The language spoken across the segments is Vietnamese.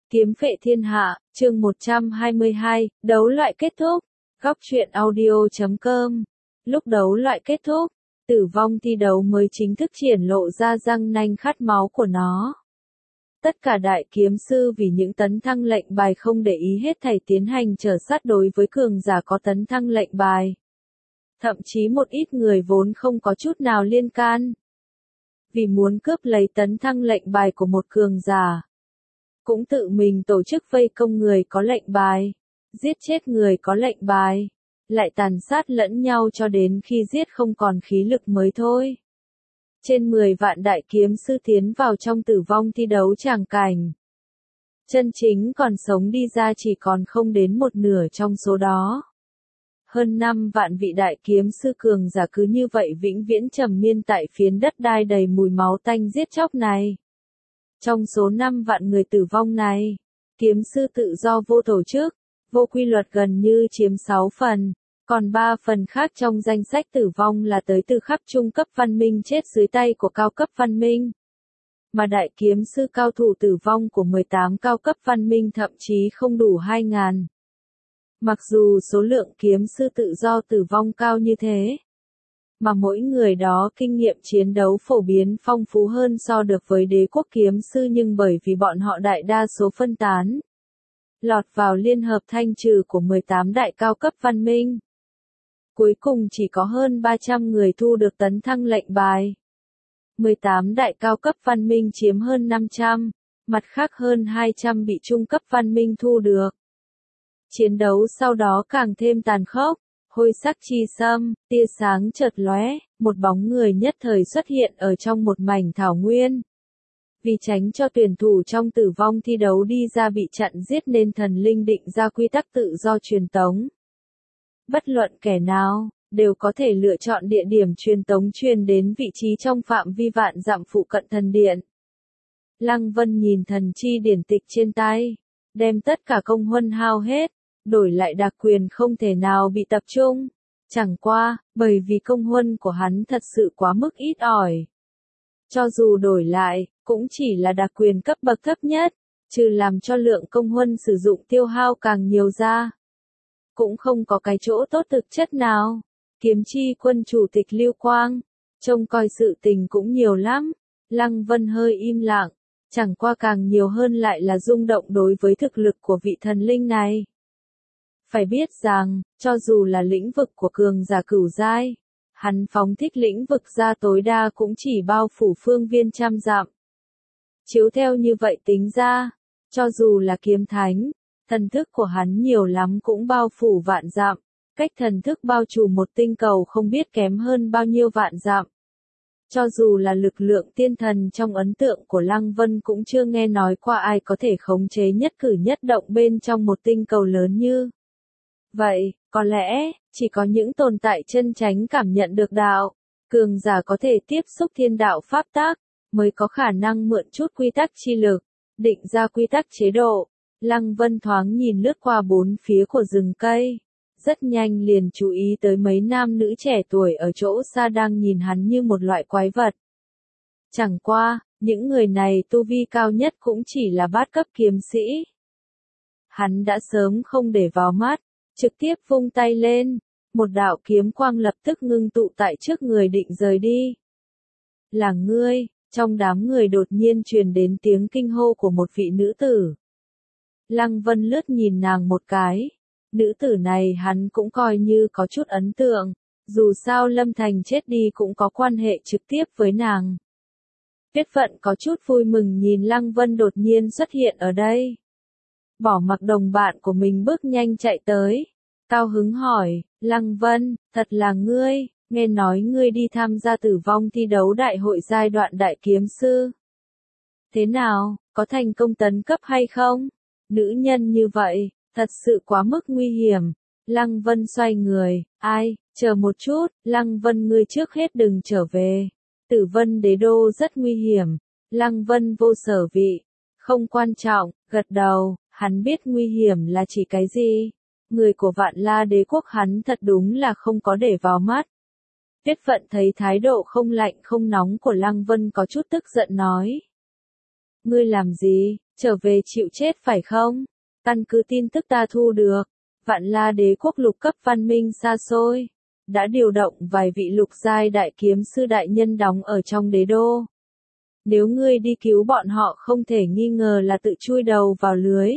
Kiếm phệ thiên hạ, chương 122, đấu loại kết thúc. Góc truyện audio.com. Lúc đấu loại kết thúc, tử vong thi đấu mới chính thức triển lộ ra răng nanh khát máu của nó. Tất cả đại kiếm sư vì những tấn thăng lệnh bài không để ý hết thảy tiến hành trở sát đối với cường giả có tấn thăng lệnh bài. Thậm chí một ít người vốn không có chút nào liên can. Vì muốn cướp lấy tấn thăng lệnh bài của một cường giả, cũng tự mình tổ chức vây công người có lệnh bài, giết chết người có lệnh bài, lại tàn sát lẫn nhau cho đến khi giết không còn khí lực mới thôi. Trên 10 vạn đại kiếm sư tiến vào trong tử vong thi đấu tràng cảnh. Chân chính còn sống đi ra chỉ còn không đến một nửa trong số đó. Hơn 5 vạn vị đại kiếm sư cường giả cứ như vậy vĩnh viễn trầm miên tại phiến đất đai đầy mùi máu tanh giết chóc này. Trong số 5 vạn người tử vong này, kiếm sư tự do vô tổ chức, vô quy luật gần như chiếm 6 phần, còn 3 phần khác trong danh sách tử vong là tới từ khắp trung cấp văn minh chết dưới tay của cao cấp văn minh. Mà đại kiếm sư cao thủ tử vong của 18 cao cấp văn minh thậm chí không đủ 2.000. Mặc dù số lượng kiếm sư tự do tử vong cao như thế, mà mỗi người đó kinh nghiệm chiến đấu phổ biến phong phú hơn so được với đế quốc kiếm sư, nhưng bởi vì bọn họ đại đa số phân tán, lọt vào liên hợp thanh trừ của 18 đại cao cấp văn minh. Cuối cùng chỉ có hơn 300 người thu được tấn thăng lệnh bài. 18 đại cao cấp văn minh chiếm hơn 500, mặt khác hơn 200 bị trung cấp văn minh thu được. Chiến đấu sau đó càng thêm tàn khốc. Hôi sắc chi sâm, tia sáng chợt lóe, một bóng người nhất thời xuất hiện ở trong một mảnh thảo nguyên. Vì tránh cho tuyển thủ trong tử vong thi đấu đi ra bị chặn giết nên thần linh định ra quy tắc tự do truyền tống. Bất luận kẻ nào, đều có thể lựa chọn địa điểm truyền tống truyền đến vị trí trong phạm vi vạn dặm phụ cận thần điện. Lăng Vân nhìn thần chi điển tịch trên tay, đem tất cả công huân hao hết, đổi lại đặc quyền không thể nào bị tập trung. Chẳng qua, bởi vì công huân của hắn thật sự quá mức ít ỏi. Cho dù đổi lại, cũng chỉ là đặc quyền cấp bậc thấp nhất, trừ làm cho lượng công huân sử dụng tiêu hao càng nhiều ra. Cũng không có cái chỗ tốt thực chất nào. Kiếm chi quân chủ tịch Lưu Quang, trông coi sự tình cũng nhiều lắm. Lăng Vân hơi im lặng, chẳng qua càng nhiều hơn lại là rung động đối với thực lực của vị thần linh này. Phải biết rằng, cho dù là lĩnh vực của cường giả cửu giai, hắn phóng thích lĩnh vực ra tối đa cũng chỉ bao phủ phương viên trăm dặm. Chiếu theo như vậy tính ra, cho dù là kiếm thánh, thần thức của hắn nhiều lắm cũng bao phủ vạn dặm, cách thần thức bao trùm một tinh cầu không biết kém hơn bao nhiêu vạn dặm. Cho dù là lực lượng tiên thần trong ấn tượng của Lăng Vân cũng chưa nghe nói qua ai có thể khống chế nhất cử nhất động bên trong một tinh cầu lớn như vậy. Có lẽ, chỉ có những tồn tại chân chánh cảm nhận được đạo, cường giả có thể tiếp xúc thiên đạo pháp tắc, mới có khả năng mượn chút quy tắc chi lực, định ra quy tắc chế độ. Lăng Vân thoáng nhìn lướt qua bốn phía của rừng cây, rất nhanh liền chú ý tới mấy nam nữ trẻ tuổi ở chỗ xa đang nhìn hắn như một loại quái vật. Chẳng qua, những người này tu vi cao nhất cũng chỉ là bát cấp kiếm sĩ. Hắn đã sớm không để vào mắt, trực tiếp vung tay lên, một đạo kiếm quang lập tức ngưng tụ tại trước người định rời đi. Là ngươi, trong đám người đột nhiên truyền đến tiếng kinh hô của một vị nữ tử. Lăng Vân lướt nhìn nàng một cái, nữ tử này hắn cũng coi như có chút ấn tượng, dù sao Lâm Thành chết đi cũng có quan hệ trực tiếp với nàng. Tuyết Phận có chút vui mừng nhìn Lăng Vân đột nhiên xuất hiện ở đây. Bỏ mặc đồng bạn của mình bước nhanh chạy tới, cao hứng hỏi, Lăng Vân, thật là ngươi, nghe nói ngươi đi tham gia tử vong thi đấu đại hội giai đoạn đại kiếm sư. Thế nào, có thành công tấn cấp hay không? Nữ nhân như vậy, thật sự quá mức nguy hiểm. Lăng Vân xoay người, ai, chờ một chút, Lăng Vân ngươi trước hết đừng trở về. Tử Vân đế đô rất nguy hiểm. Lăng Vân vô sở vị, không quan trọng, gật đầu, hắn biết nguy hiểm là chỉ cái gì. Người của Vạn La đế quốc hắn thật đúng là không có để vào mắt. Tuyết Phận thấy thái độ không lạnh không nóng của Lăng Vân có chút tức giận nói. Ngươi làm gì, trở về chịu chết phải không? Căn cứ tin tức ta thu được, Vạn La đế quốc lục cấp văn minh xa xôi, đã điều động vài vị lục giai đại kiếm sư đại nhân đóng ở trong đế đô. Nếu ngươi đi cứu bọn họ không thể nghi ngờ là tự chui đầu vào lưới.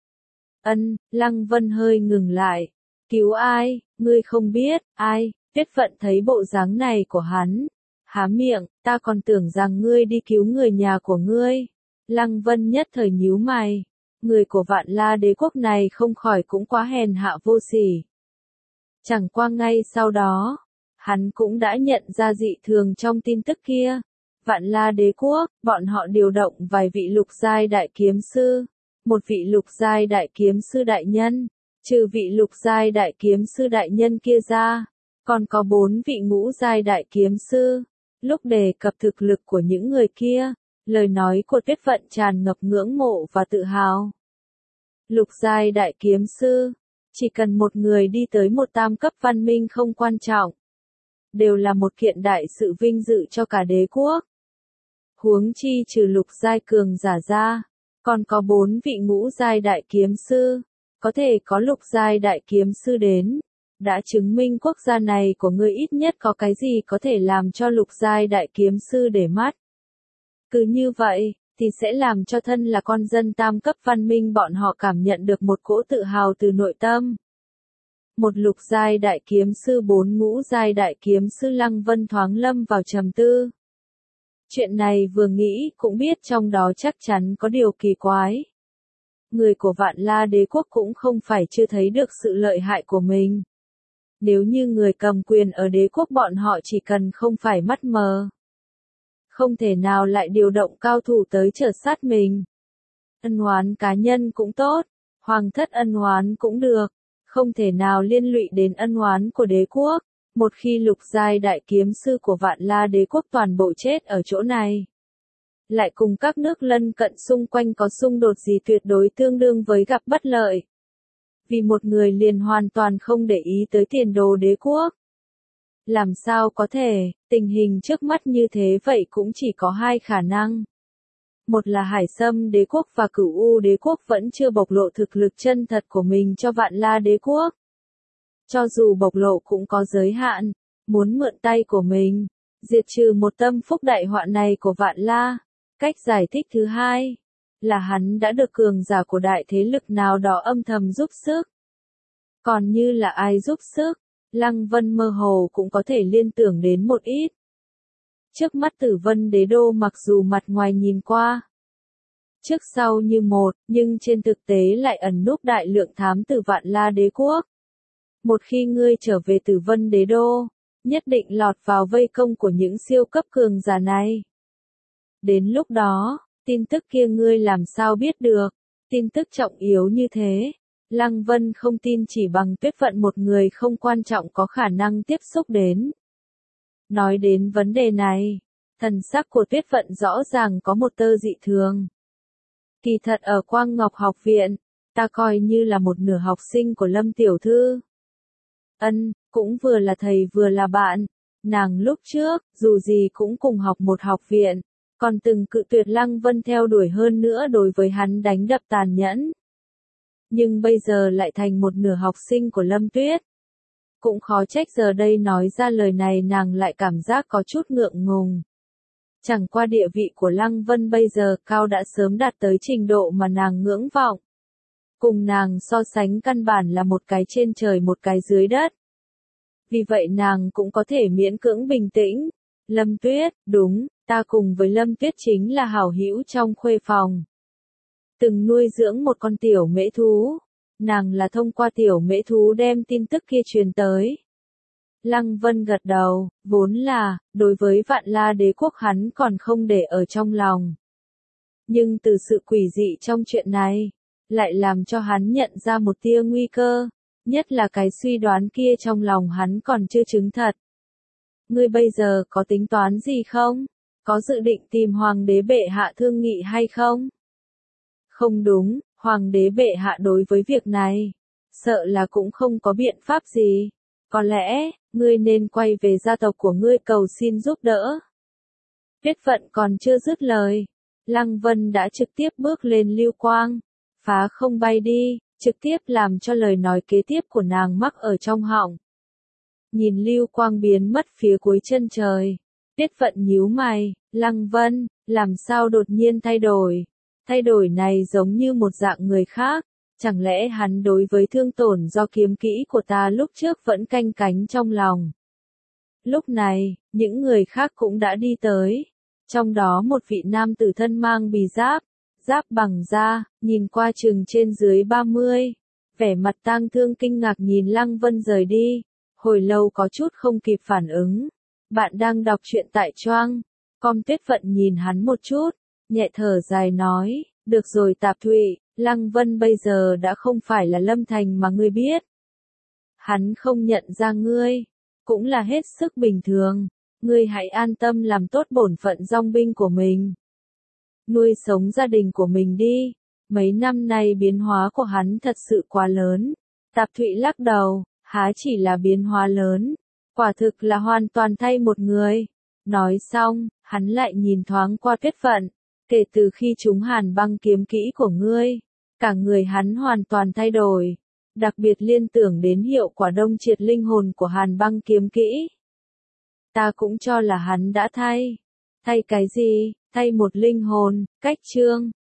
Lăng Vân hơi ngừng lại. Cứu ai, ngươi không biết, ai, Tuyết Phận thấy bộ dáng này của hắn. Há miệng, ta còn tưởng rằng ngươi đi cứu người nhà của ngươi. Lăng Vân nhất thời nhíu mày. Người của Vạn La đế quốc này không khỏi cũng quá hèn hạ vô sỉ. Chẳng qua ngay sau đó, hắn cũng đã nhận ra dị thường trong tin tức kia. Vạn La đế quốc, bọn họ điều động vài vị lục giai đại kiếm sư, một vị lục giai đại kiếm sư đại nhân, trừ vị lục giai đại kiếm sư đại nhân kia ra, còn có 4 vị ngũ giai đại kiếm sư. Lúc đề cập thực lực của những người kia, lời nói của Tuyết Phận tràn ngập ngưỡng mộ và tự hào. Lục giai đại kiếm sư, chỉ cần một người đi tới một tam cấp văn minh không quan trọng, đều là một kiện đại sự vinh dự cho cả đế quốc. Huống chi trừ lục giai cường giả ra, còn có 4 vị ngũ giai đại kiếm sư, có thể có lục giai đại kiếm sư đến, đã chứng minh quốc gia này của ngươi ít nhất có cái gì có thể làm cho lục giai đại kiếm sư để mắt. Cứ như vậy, thì sẽ làm cho thân là con dân tam cấp văn minh bọn họ cảm nhận được một cỗ tự hào từ nội tâm. Một lục giai đại kiếm sư 4 ngũ giai đại kiếm sư Lăng Vân thoáng lâm vào trầm tư. Chuyện này vừa nghĩ cũng biết trong đó chắc chắn có điều kỳ quái. Người của Vạn La đế quốc cũng không phải chưa thấy được sự lợi hại của mình. Nếu như người cầm quyền ở đế quốc bọn họ chỉ cần không phải mắt mờ, không thể nào lại điều động cao thủ tới trợ sát mình. Ân oán cá nhân cũng tốt, hoàng thất ân oán cũng được, không thể nào liên lụy đến ân oán của đế quốc. Một khi lục giai đại kiếm sư của Vạn La đế quốc toàn bộ chết ở chỗ này, lại cùng các nước lân cận xung quanh có xung đột gì tuyệt đối tương đương với gặp bất lợi. Vì một người liền hoàn toàn không để ý tới tiền đồ đế quốc. Làm sao có thể, tình hình trước mắt như thế vậy cũng chỉ có hai khả năng. Một là Hải Sâm đế quốc và Cửu U đế quốc vẫn chưa bộc lộ thực lực chân thật của mình cho Vạn La đế quốc. Cho dù bộc lộ cũng có giới hạn, muốn mượn tay của mình, diệt trừ một tâm phúc đại họa này của Vạn La. Cách giải thích thứ hai, là hắn đã được cường giả của đại thế lực nào đó âm thầm giúp sức. Còn như là ai giúp sức, Lăng Vân mơ hồ cũng có thể liên tưởng đến một ít. Trước mắt Tử Vân đế đô mặc dù mặt ngoài nhìn qua trước sau như một, nhưng trên thực tế lại ẩn núp đại lượng thám tử Vạn La đế quốc. Một khi ngươi trở về Tử Vân đế đô, nhất định lọt vào vây công của những siêu cấp cường giả này. Đến lúc đó, tin tức kia ngươi làm sao biết được, tin tức trọng yếu như thế. Lăng Vân không tin chỉ bằng Tuyết Phận một người không quan trọng có khả năng tiếp xúc đến. Nói đến vấn đề này, thần sắc của Tuyết Phận rõ ràng có một tơ dị thường. Kỳ thật ở Quang Ngọc học viện, ta coi như là một nửa học sinh của Lâm tiểu thư. Cũng vừa là thầy vừa là bạn. Nàng lúc trước, dù gì cũng cùng học một học viện, còn từng cự tuyệt Lăng Vân theo đuổi hơn nữa đối với hắn đánh đập tàn nhẫn. Nhưng bây giờ lại thành một nửa học sinh của Lâm Tuyết. Cũng khó trách giờ đây nói ra lời này nàng lại cảm giác có chút ngượng ngùng. Chẳng qua địa vị của Lăng Vân bây giờ cao đã sớm đạt tới trình độ mà nàng ngưỡng vọng. Cùng nàng so sánh căn bản là một cái trên trời một cái dưới đất. Vì vậy nàng cũng có thể miễn cưỡng bình tĩnh. Lâm Tuyết, đúng, ta cùng với Lâm Tuyết chính là hảo hữu trong khuê phòng. Từng nuôi dưỡng một con tiểu mễ thú. Nàng là thông qua tiểu mễ thú đem tin tức kia truyền tới. Lăng Vân gật đầu, vốn là, đối với Vạn La đế quốc hắn còn không để ở trong lòng. Nhưng từ sự quỷ dị trong chuyện này, lại làm cho hắn nhận ra một tia nguy cơ, nhất là cái suy đoán kia trong lòng hắn còn chưa chứng thật. Ngươi bây giờ có tính toán gì không? Có dự định tìm Hoàng đế bệ hạ thương nghị hay không? Không đúng, Hoàng đế bệ hạ đối với việc này, sợ là cũng không có biện pháp gì. Có lẽ, ngươi nên quay về gia tộc của ngươi cầu xin giúp đỡ. Tuyết Phận còn chưa dứt lời, Lăng Vân đã trực tiếp bước lên lưu quang, phá không bay đi, trực tiếp làm cho lời nói kế tiếp của nàng mắc ở trong họng. Nhìn lưu quang biến mất phía cuối chân trời, Tiết Vận nhíu mày, Lăng Vân, làm sao đột nhiên thay đổi? Thay đổi này giống như một dạng người khác, chẳng lẽ hắn đối với thương tổn do kiếm kỹ của ta lúc trước vẫn canh cánh trong lòng. Lúc này, những người khác cũng đã đi tới, trong đó một vị nam tử thân mang bì giáp, giáp bằng da, nhìn qua chừng trên dưới 30, vẻ mặt tang thương kinh ngạc nhìn Lăng Vân rời đi, hồi lâu có chút không kịp phản ứng. Bạn đang đọc truyện tại Choang. Com. Tuyết Vận nhìn hắn một chút, nhẹ thở dài nói, được rồi Tạp Thụy, Lăng Vân bây giờ đã không phải là Lâm Thành mà ngươi biết. Hắn không nhận ra ngươi, cũng là hết sức bình thường, ngươi hãy an tâm làm tốt bổn phận dong binh của mình. Nuôi sống gia đình của mình đi, mấy năm nay biến hóa của hắn thật sự quá lớn. Tạp Thụy lắc đầu, há chỉ là biến hóa lớn, quả thực là hoàn toàn thay một người. Nói xong, hắn lại nhìn thoáng qua Tuyết Vận, kể từ khi chúng Hàn Băng kiếm kỹ của ngươi, cả người hắn hoàn toàn thay đổi, đặc biệt liên tưởng đến hiệu quả đông triệt linh hồn của Hàn Băng kiếm kỹ. Ta cũng cho là hắn đã thay. Thay cái gì? Thay một linh hồn, cách chương.